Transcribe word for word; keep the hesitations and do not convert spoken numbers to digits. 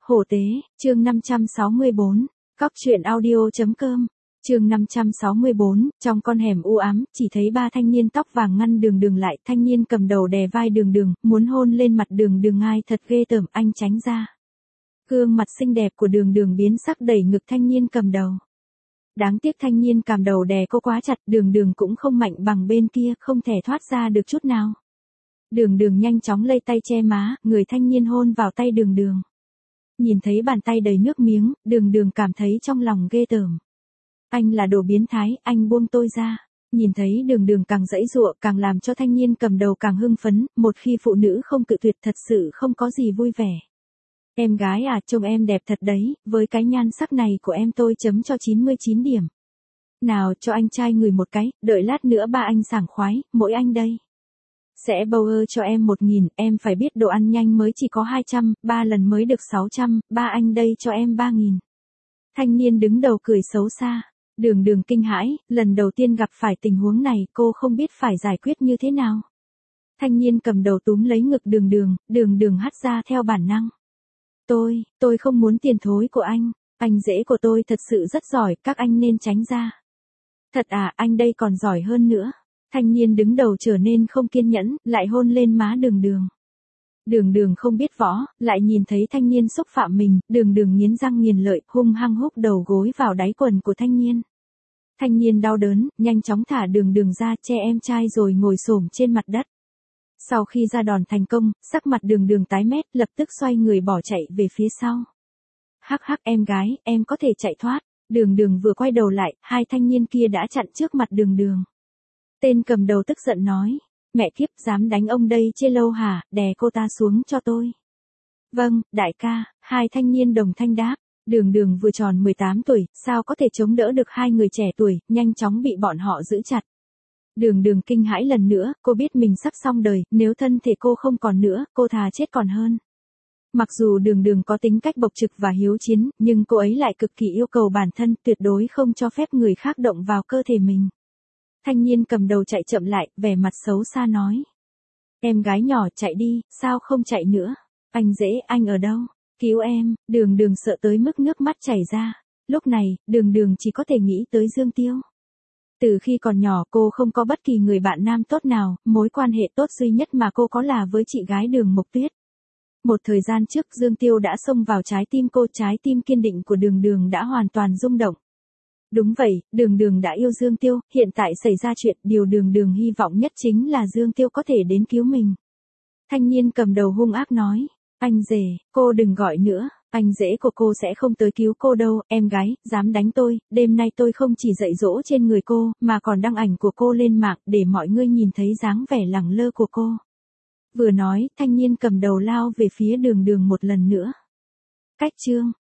Hổ tế, chương năm trăm sáu mươi bốn, cóc truyện audio.com, chương năm trăm sáu mươi bốn, trong con hẻm u ám, chỉ thấy ba thanh niên tóc vàng ngăn đường đường lại, thanh niên cầm đầu đè vai đường đường, muốn hôn lên mặt đường đường ai thật ghê tởm, anh tránh ra. Gương mặt xinh đẹp của đường đường biến sắc đẩy ngực thanh niên cầm đầu. Đáng tiếc thanh niên cầm đầu đè cô quá chặt, đường đường cũng không mạnh bằng bên kia, không thể thoát ra được chút nào. Đường đường nhanh chóng lây tay che má, người thanh niên hôn vào tay đường đường. Nhìn thấy bàn tay đầy nước miếng, đường đường cảm thấy trong lòng ghê tởm. Anh là đồ biến thái, anh buông tôi ra. Nhìn thấy đường đường càng giãy giụa càng làm cho thanh niên cầm đầu càng hưng phấn, một khi phụ nữ không cự tuyệt thật sự không có gì vui vẻ. Em gái à, trông em đẹp thật đấy, với cái nhan sắc này của em tôi chấm cho chín mươi chín điểm. Nào cho anh trai người một cái, đợi lát nữa ba anh sảng khoái, mỗi anh đây. Sẽ bầu ơ cho em một nghìn, em phải biết đồ ăn nhanh mới chỉ có hai trăm, ba lần mới được sáu trăm, ba anh đây cho em ba nghìn. Thanh niên đứng đầu cười xấu xa, đường đường kinh hãi, lần đầu tiên gặp phải tình huống này cô không biết phải giải quyết như thế nào. Thanh niên cầm đầu túm lấy ngực đường đường, đường đường hắt ra theo bản năng. Tôi, tôi không muốn tiền thối của anh, anh rể của tôi thật sự rất giỏi, các anh nên tránh ra. Thật à, anh đây còn giỏi hơn nữa. Thanh niên đứng đầu trở nên không kiên nhẫn, lại hôn lên má đường đường. Đường đường không biết võ, lại nhìn thấy thanh niên xúc phạm mình, đường đường nghiến răng nghiền lợi, hung hăng húc đầu gối vào đáy quần của thanh niên. Thanh niên đau đớn, nhanh chóng thả đường đường ra, che em trai rồi ngồi xổm trên mặt đất. Sau khi ra đòn thành công, sắc mặt đường đường tái mét, lập tức xoay người bỏ chạy về phía sau. Hắc hắc em gái, em có thể chạy thoát. Đường đường vừa quay đầu lại, hai thanh niên kia đã chặn trước mặt đường đường. Tên cầm đầu tức giận nói, mẹ kiếp dám đánh ông đây chê lâu hả, đè cô ta xuống cho tôi. Vâng, đại ca, hai thanh niên đồng thanh đáp, đường đường vừa tròn mười tám tuổi, sao có thể chống đỡ được hai người trẻ tuổi, nhanh chóng bị bọn họ giữ chặt. Đường đường kinh hãi lần nữa, cô biết mình sắp xong đời, nếu thân thể cô không còn nữa, cô thà chết còn hơn. Mặc dù đường đường có tính cách bộc trực và hiếu chiến, nhưng cô ấy lại cực kỳ yêu cầu bản thân, tuyệt đối không cho phép người khác động vào cơ thể mình. Thanh niên cầm đầu chạy chậm lại, vẻ mặt xấu xa nói. Em gái nhỏ chạy đi, sao không chạy nữa? Anh rể, anh ở đâu? Cứu em, đường đường sợ tới mức nước mắt chảy ra. Lúc này, đường đường chỉ có thể nghĩ tới Dương Tiêu. Từ khi còn nhỏ cô không có bất kỳ người bạn nam tốt nào, mối quan hệ tốt duy nhất mà cô có là với chị gái Đường Mộc Tuyết. Một thời gian trước Dương Tiêu đã xông vào trái tim cô, trái tim kiên định của đường đường đã hoàn toàn rung động. Đúng vậy, đường đường đã yêu Dương Tiêu, hiện tại xảy ra chuyện, điều đường đường hy vọng nhất chính là Dương Tiêu có thể đến cứu mình. Thanh niên cầm đầu hung ác nói, anh rể, cô đừng gọi nữa, anh rể của cô sẽ không tới cứu cô đâu, em gái, dám đánh tôi, đêm nay tôi không chỉ dạy dỗ trên người cô, mà còn đăng ảnh của cô lên mạng để mọi người nhìn thấy dáng vẻ lẳng lơ của cô. Vừa nói, thanh niên cầm đầu lao về phía đường đường một lần nữa. Cách chương